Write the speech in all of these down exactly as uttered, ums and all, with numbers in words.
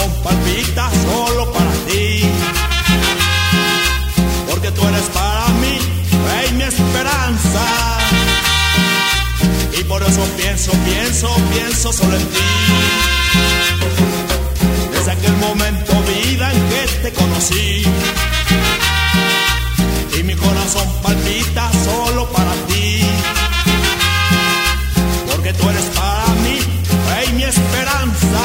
corazón palpita solo para ti, porque tú eres para mí fe y mi esperanza, y por eso pienso, pienso, pienso solo en ti. Desde aquel momento, vida, en que te conocí, y mi corazón palpita solo para ti, porque tú eres para mí fe y mi esperanza,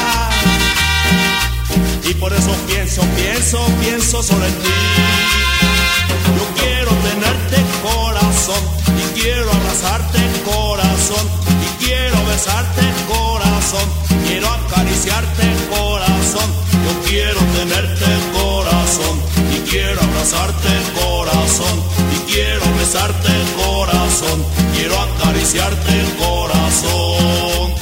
y por eso pienso, pienso, pienso solo en ti. Yo quiero tenerte corazón, y quiero abrazarte corazón, y quiero besarte corazón, quiero acariciarte corazón. Yo quiero tenerte corazón, y quiero abrazarte corazón, y quiero besarte corazón, quiero acariciarte corazón.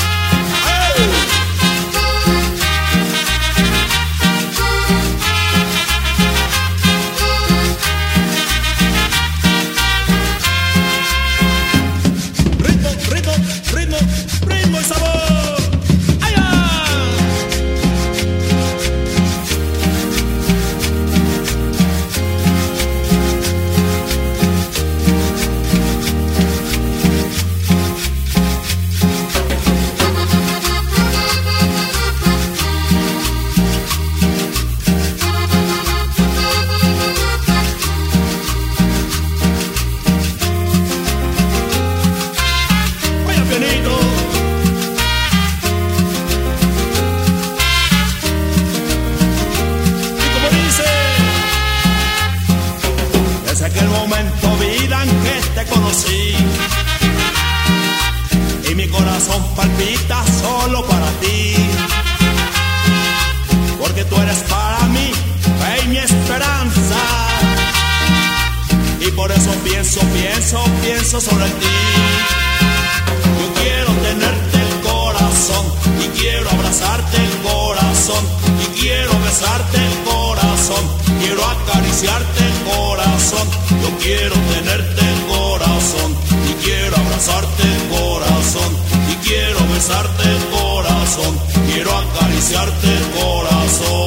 Desde aquel momento, vida, en que te conocí, y mi corazón palpita solo para ti, porque tú eres para mí fe y mi esperanza, y por eso pienso, pienso, pienso solo en ti. Yo quiero tenerte el corazón, y quiero abrazarte el corazón, y quiero besarte el corazón, quiero acariciarte el corazón. Yo quiero tenerte el corazón, y quiero abrazarte el corazón, y quiero besarte el corazón, quiero acariciarte el corazón.